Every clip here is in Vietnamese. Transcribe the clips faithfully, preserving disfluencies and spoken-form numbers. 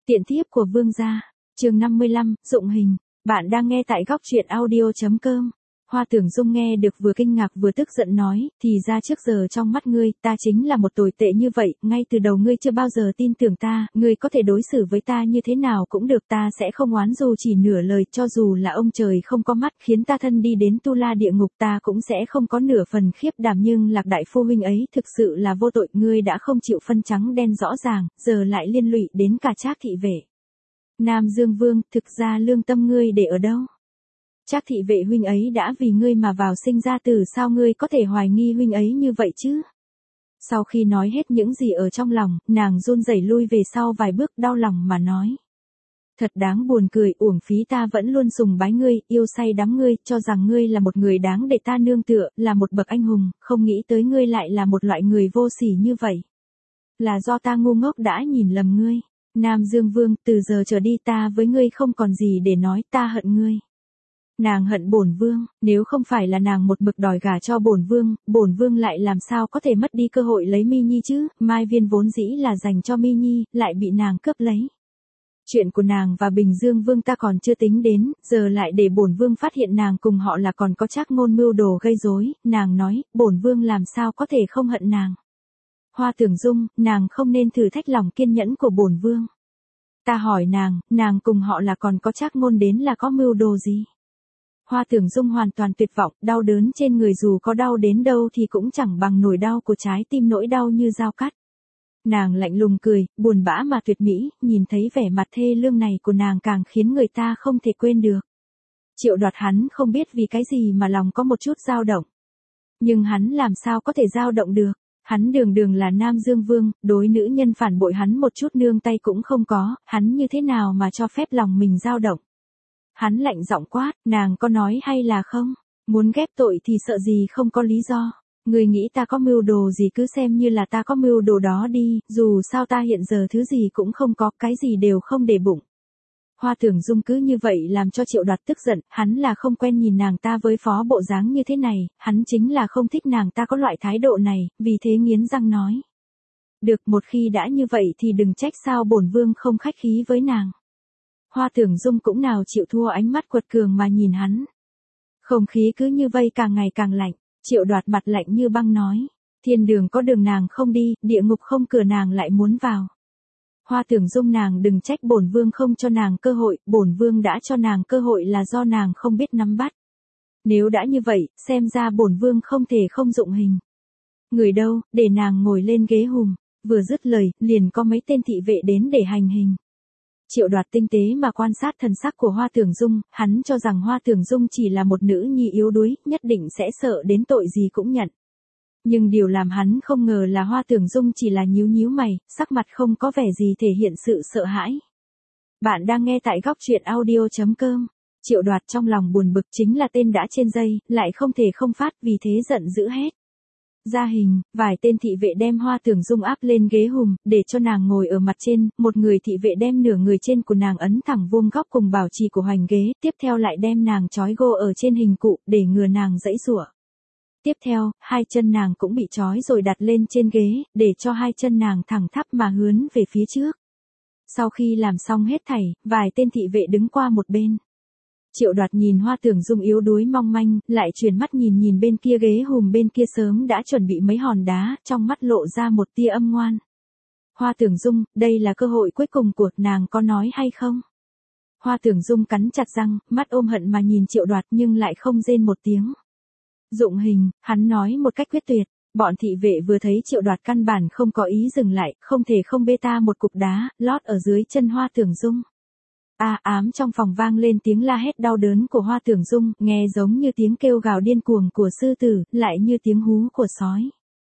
Tiện thiếp của vương gia, chương năm mươi lăm, dụng hình. Bạn đang nghe tại góc truyện audio chấm com. Hoa Tưởng Dung nghe được vừa kinh ngạc vừa tức giận nói, thì ra trước giờ trong mắt ngươi, ta chính là một tồi tệ như vậy, ngay từ đầu ngươi chưa bao giờ tin tưởng ta, ngươi có thể đối xử với ta như thế nào cũng được, ta sẽ không oán dù chỉ nửa lời, cho dù là ông trời không có mắt khiến ta thân đi đến tu la địa ngục ta cũng sẽ không có nửa phần khiếp đảm, nhưng Lạc đại phu huynh ấy thực sự là vô tội, ngươi đã không chịu phân trắng đen rõ ràng, giờ lại liên lụy đến cả Trác thị vệ. Nam Dương Vương, thực ra lương tâm ngươi để ở đâu? Trác thị vệ huynh ấy đã vì ngươi mà vào sinh ra tử, sao ngươi có thể hoài nghi huynh ấy như vậy chứ? Sau khi nói hết những gì ở trong lòng, nàng run rẩy lui về sau vài bước, đau lòng mà nói. Thật đáng buồn cười, uổng phí ta vẫn luôn sùng bái ngươi, yêu say đắm ngươi, cho rằng ngươi là một người đáng để ta nương tựa, là một bậc anh hùng, không nghĩ tới ngươi lại là một loại người vô sỉ như vậy. Là do ta ngu ngốc đã nhìn lầm ngươi. Nam Dương Vương, từ giờ trở đi ta với ngươi không còn gì để nói, ta hận ngươi. Nàng hận bổn vương, nếu không phải là nàng một mực đòi gả cho bổn vương, bổn vương lại làm sao có thể mất đi cơ hội lấy Mi Nhi chứ, Mai Viên vốn dĩ là dành cho Mi Nhi, lại bị nàng cướp lấy. Chuyện của nàng và Bình Dương Vương ta còn chưa tính đến, giờ lại để bổn vương phát hiện nàng cùng họ là còn có Trác ngôn mưu đồ gây rối, nàng nói, bổn vương làm sao có thể không hận nàng. Hoa Tưởng Dung, nàng không nên thử thách lòng kiên nhẫn của bổn vương. Ta hỏi nàng, nàng cùng họ là còn có Trác ngôn đến là có mưu đồ gì? Hoa Tưởng Dung hoàn toàn tuyệt vọng, đau đớn trên người dù có đau đến đâu thì cũng chẳng bằng nỗi đau của trái tim, nỗi đau như dao cắt. Nàng lạnh lùng cười, buồn bã mà tuyệt mỹ, nhìn thấy vẻ mặt thê lương này của nàng càng khiến người ta không thể quên được. Triệu Đoạt hắn không biết vì cái gì mà lòng có một chút dao động. Nhưng hắn làm sao có thể dao động được? Hắn đường đường là Nam Dương Vương, đối nữ nhân phản bội hắn một chút nương tay cũng không có, hắn như thế nào mà cho phép lòng mình dao động? Hắn lạnh giọng quát, nàng có nói hay là không? Muốn ghép tội thì sợ gì không có lý do. Người nghĩ ta có mưu đồ gì cứ xem như là ta có mưu đồ đó đi, dù sao ta hiện giờ thứ gì cũng không có, cái gì đều không để bụng. Hoa Tưởng Dung cứ như vậy làm cho Triệu Đoạt tức giận, hắn là không quen nhìn nàng ta với phó bộ dáng như thế này, hắn chính là không thích nàng ta có loại thái độ này, vì thế nghiến răng nói. Được, một khi đã như vậy thì đừng trách sao bổn vương không khách khí với nàng. Hoa Tưởng Dung cũng nào chịu thua, ánh mắt quật cường mà nhìn hắn. Không khí cứ như vây càng ngày càng lạnh, Triệu Đoạt mặt lạnh như băng nói. Thiên đường có đường nàng không đi, địa ngục không cửa nàng lại muốn vào. Hoa Tưởng Dung, nàng đừng trách bổn vương không cho nàng cơ hội, bổn vương đã cho nàng cơ hội là do nàng không biết nắm bắt. Nếu đã như vậy, xem ra bổn vương không thể không dụng hình. Người đâu, để nàng ngồi lên ghế hùm. Vừa dứt lời, liền có mấy tên thị vệ đến để hành hình. Triệu Đoạt tinh tế mà quan sát thần sắc của Hoa Tưởng Dung, hắn cho rằng Hoa Tưởng Dung chỉ là một nữ nhi yếu đuối, nhất định sẽ sợ đến tội gì cũng nhận. Nhưng điều làm hắn không ngờ là Hoa Tưởng Dung chỉ là nhíu nhíu mày, sắc mặt không có vẻ gì thể hiện sự sợ hãi. Bạn đang nghe tại góc truyện audio chấm com. Triệu Đoạt trong lòng buồn bực, chính là tên đã trên dây, lại không thể không phát, vì thế giận dữ hét. Ra hình, vài tên thị vệ đem Hoa Tưởng Dung áp lên ghế hùm, để cho nàng ngồi ở mặt trên, một người thị vệ đem nửa người trên của nàng ấn thẳng vuông góc cùng bảo trì của hoành ghế, tiếp theo lại đem nàng trói gô ở trên hình cụ, để ngừa nàng giãy giụa. Tiếp theo, hai chân nàng cũng bị trói rồi đặt lên trên ghế, để cho hai chân nàng thẳng thắp mà hướng về phía trước. Sau khi làm xong hết thảy, vài tên thị vệ đứng qua một bên. Triệu Đoạt nhìn Hoa Tưởng Dung yếu đuối mong manh, lại chuyển mắt nhìn nhìn bên kia ghế hùm bên kia sớm đã chuẩn bị mấy hòn đá, trong mắt lộ ra một tia âm ngoan. Hoa Tưởng Dung, đây là cơ hội cuối cùng của nàng, có nói hay không? Hoa Tưởng Dung cắn chặt răng, mắt ôm hận mà nhìn Triệu Đoạt nhưng lại không rên một tiếng. Dụng hình, hắn nói một cách quyết tuyệt. Bọn thị vệ vừa thấy Triệu Đoạt căn bản không có ý dừng lại, không thể không bê ta một cục đá, lót ở dưới chân Hoa Tưởng Dung. A à, ám trong phòng vang lên tiếng la hét đau đớn của Hoa Tưởng Dung, nghe giống như tiếng kêu gào điên cuồng của sư tử, lại như tiếng hú của sói.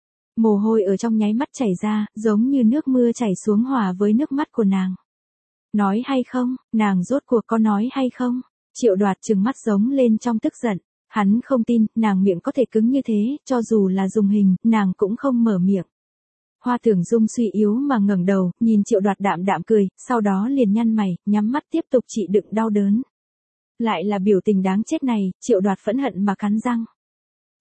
Mồ hôi ở trong nháy mắt chảy ra, giống như nước mưa chảy xuống hòa với nước mắt của nàng. Nói hay không, nàng rốt cuộc có nói hay không? Triệu Đoạt trừng mắt giống lên trong tức giận. Hắn không tin, nàng miệng có thể cứng như thế, cho dù là dùng hình, nàng cũng không mở miệng. Hoa Tưởng Dung suy yếu mà ngẩng đầu, nhìn Triệu Đoạt đạm đạm cười, sau đó liền nhăn mày, nhắm mắt tiếp tục chịu đựng đau đớn. Lại là biểu tình đáng chết này, Triệu Đoạt phẫn hận mà cắn răng.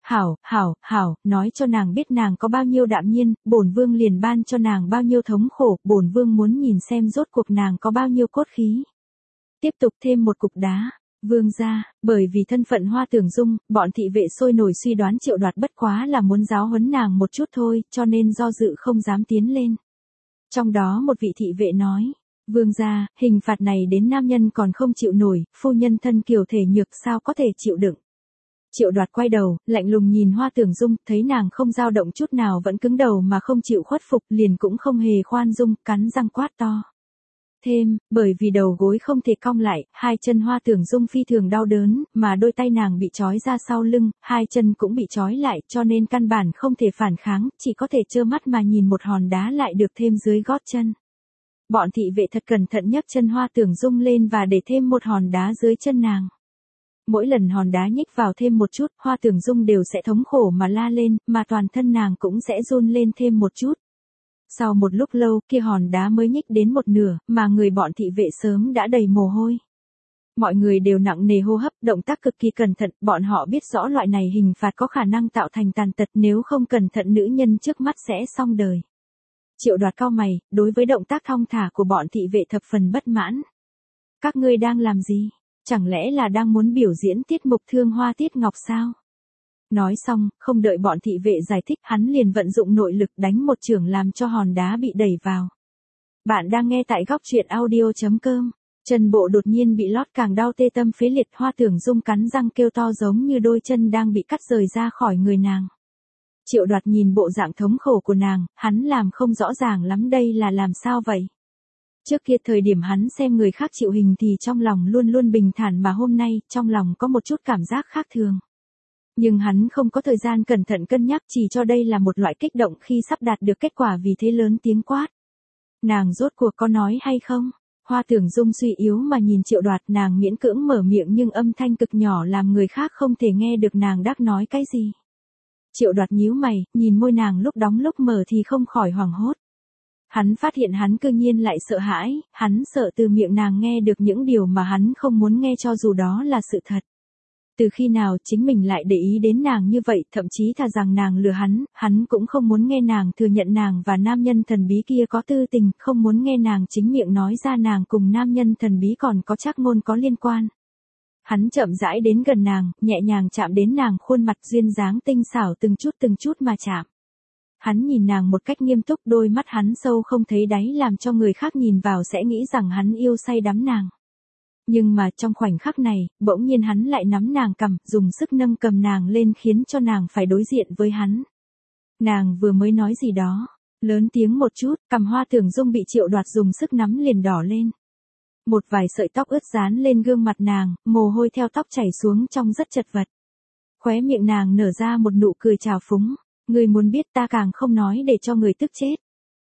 Hảo, hảo, hảo, nói cho nàng biết nàng có bao nhiêu đạm nhiên, bổn vương liền ban cho nàng bao nhiêu thống khổ, bổn vương muốn nhìn xem rốt cuộc nàng có bao nhiêu cốt khí. Tiếp tục thêm một cục đá. Vương gia, bởi vì thân phận Hoa Tưởng Dung, bọn thị vệ sôi nổi suy đoán Triệu Đoạt bất quá là muốn giáo huấn nàng một chút thôi, cho nên do dự không dám tiến lên. Trong đó một vị thị vệ nói, vương gia, hình phạt này đến nam nhân còn không chịu nổi, phu nhân thân kiều thể nhược sao có thể chịu đựng. Triệu Đoạt quay đầu, lạnh lùng nhìn Hoa Tưởng Dung, thấy nàng không dao động chút nào vẫn cứng đầu mà không chịu khuất phục, liền cũng không hề khoan dung, cắn răng quát to. Thêm, bởi vì đầu gối không thể cong lại, hai chân Hoa Tưởng Dung phi thường đau đớn, mà đôi tay nàng bị trói ra sau lưng, hai chân cũng bị trói lại, cho nên căn bản không thể phản kháng, chỉ có thể trơ mắt mà nhìn một hòn đá lại được thêm dưới gót chân. Bọn thị vệ thật cẩn thận nhấc chân Hoa Tưởng Dung lên và để thêm một hòn đá dưới chân nàng. Mỗi lần hòn đá nhích vào thêm một chút, Hoa Tưởng Dung đều sẽ thống khổ mà la lên, mà toàn thân nàng cũng sẽ run lên thêm một chút. Sau một lúc lâu, kia hòn đá mới nhích đến một nửa, mà người bọn thị vệ sớm đã đầy mồ hôi. Mọi người đều nặng nề hô hấp, động tác cực kỳ cẩn thận, bọn họ biết rõ loại này hình phạt có khả năng tạo thành tàn tật, nếu không cẩn thận nữ nhân trước mắt sẽ xong đời. Triệu Đoạt cau mày, đối với động tác thong thả của bọn thị vệ thập phần bất mãn. Các ngươi đang làm gì? Chẳng lẽ là đang muốn biểu diễn tiết mục thương hoa tiết ngọc sao? Nói xong, không đợi bọn thị vệ giải thích, hắn liền vận dụng nội lực đánh một chưởng làm cho hòn đá bị đẩy vào. Bạn đang nghe tại góc truyện audio chấm com. Chân bộ đột nhiên bị lót càng đau tê tâm phế liệt, Hoa Tưởng Dung cắn răng kêu to giống như đôi chân đang bị cắt rời ra khỏi người nàng. Triệu Đoạt nhìn bộ dạng thống khổ của nàng, hắn làm không rõ ràng lắm đây là làm sao vậy. Trước kia thời điểm hắn xem người khác chịu hình thì trong lòng luôn luôn bình thản, mà hôm nay, trong lòng có một chút cảm giác khác thường. Nhưng hắn không có thời gian cẩn thận cân nhắc, chỉ cho đây là một loại kích động khi sắp đạt được kết quả, vì thế lớn tiếng quát. Nàng rốt cuộc có nói hay không? Hoa Tưởng Dung suy yếu mà nhìn Triệu Đoạt, nàng miễn cưỡng mở miệng nhưng âm thanh cực nhỏ làm người khác không thể nghe được nàng đắc nói cái gì. Triệu Đoạt nhíu mày, nhìn môi nàng lúc đóng lúc mở thì không khỏi hoảng hốt. Hắn phát hiện hắn cư nhiên lại sợ hãi, hắn sợ từ miệng nàng nghe được những điều mà hắn không muốn nghe cho dù đó là sự thật. Từ khi nào chính mình lại để ý đến nàng như vậy, thậm chí thà rằng nàng lừa hắn, hắn cũng không muốn nghe nàng thừa nhận nàng và nam nhân thần bí kia có tư tình, không muốn nghe nàng chính miệng nói ra nàng cùng nam nhân thần bí còn có trác ngôn có liên quan. Hắn chậm rãi đến gần nàng, nhẹ nhàng chạm đến nàng khuôn mặt duyên dáng tinh xảo từng chút từng chút mà chạm. Hắn nhìn nàng một cách nghiêm túc, đôi mắt hắn sâu không thấy đáy làm cho người khác nhìn vào sẽ nghĩ rằng hắn yêu say đắm nàng. Nhưng mà trong khoảnh khắc này, bỗng nhiên hắn lại nắm nàng cằm, dùng sức nâng cầm nàng lên khiến cho nàng phải đối diện với hắn. Nàng vừa mới nói gì đó, lớn tiếng một chút, cằm Hoa Tưởng Dung bị Triệu Đoạt dùng sức nắm liền đỏ lên. Một vài sợi tóc ướt dán lên gương mặt nàng, mồ hôi theo tóc chảy xuống trông rất chật vật. Khóe miệng nàng nở ra một nụ cười trào phúng, ngươi muốn biết ta càng không nói để cho người tức chết.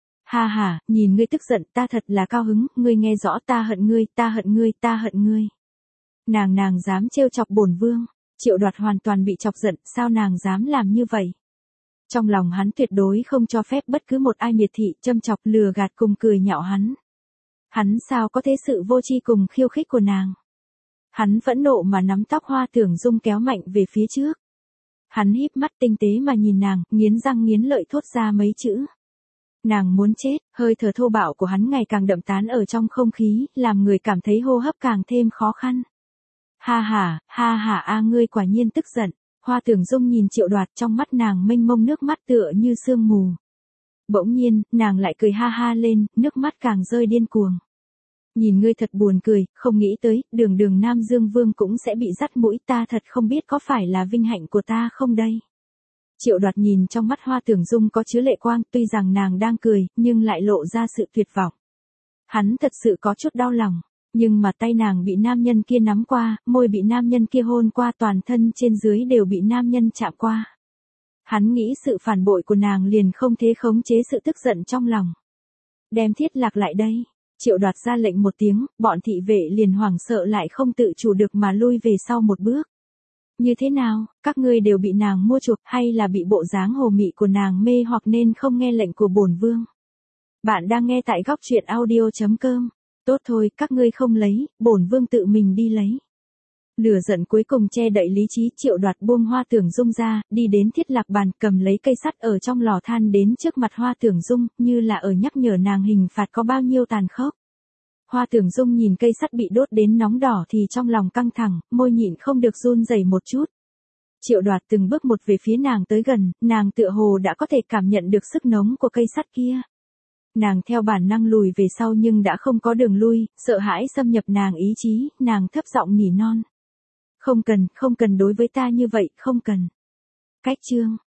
Ha ha, nhìn ngươi tức giận ta thật là cao hứng, ngươi nghe rõ ta hận ngươi, ta hận ngươi, ta hận ngươi. Nàng nàng dám trêu chọc bổn vương. Triệu Đoạt hoàn toàn bị chọc giận, sao nàng dám làm như vậy? Trong lòng hắn tuyệt đối không cho phép bất cứ một ai miệt thị, châm chọc, lừa gạt cùng cười nhạo hắn. Hắn sao có thế sự vô tri cùng khiêu khích của nàng? Hắn phẫn nộ mà nắm tóc Hoa Tưởng Dung kéo mạnh về phía trước. Hắn híp mắt tinh tế mà nhìn nàng, nghiến răng nghiến lợi thốt ra mấy chữ. Nàng muốn chết, hơi thở thô bạo của hắn ngày càng đậm tán ở trong không khí, làm người cảm thấy hô hấp càng thêm khó khăn. Ha ha, ha ha a ngươi quả nhiên tức giận. Hoa Tưởng Dung nhìn Triệu Đoạt, trong mắt nàng mênh mông nước mắt tựa như sương mù. Bỗng nhiên, nàng lại cười ha ha lên, nước mắt càng rơi điên cuồng. Nhìn ngươi thật buồn cười, không nghĩ tới, đường đường Nam Dương Vương cũng sẽ bị dắt mũi, ta thật không biết có phải là vinh hạnh của ta không đây. Triệu Đoạt nhìn trong mắt Hoa Tưởng Dung có chứa lệ quang, tuy rằng nàng đang cười, nhưng lại lộ ra sự tuyệt vọng. Hắn thật sự có chút đau lòng, nhưng mà tay nàng bị nam nhân kia nắm qua, môi bị nam nhân kia hôn qua, toàn thân trên dưới đều bị nam nhân chạm qua. Hắn nghĩ sự phản bội của nàng liền không thể khống chế sự tức giận trong lòng. Đem Thiết Lạc lại đây. Triệu Đoạt ra lệnh một tiếng, bọn thị vệ liền hoảng sợ lại không tự chủ được mà lui về sau một bước. Như thế nào, các ngươi đều bị nàng mua chuộc hay là bị bộ dáng hồ mị của nàng mê hoặc nên không nghe lệnh của bổn vương? Bạn đang nghe tại góc truyện audio chấm com. Tốt thôi, các ngươi không lấy, bổn vương tự mình đi lấy. Lửa giận cuối cùng che đậy lý trí, Triệu Đoạt buông Hoa Tưởng Dung ra, đi đến thiết lạc bàn, cầm lấy cây sắt ở trong lò than đến trước mặt Hoa Tưởng Dung, như là ở nhắc nhở nàng hình phạt có bao nhiêu tàn khốc. Hoa Tưởng Dung nhìn cây sắt bị đốt đến nóng đỏ thì trong lòng căng thẳng, môi nhịn không được run rẩy một chút. Triệu Đoạt từng bước một về phía nàng tới gần, nàng tựa hồ đã có thể cảm nhận được sức nóng của cây sắt kia. Nàng theo bản năng lùi về sau nhưng đã không có đường lui, sợ hãi xâm nhập nàng ý chí, nàng thấp giọng nỉ non. Không cần, không cần đối với ta như vậy, không cần. Cách chương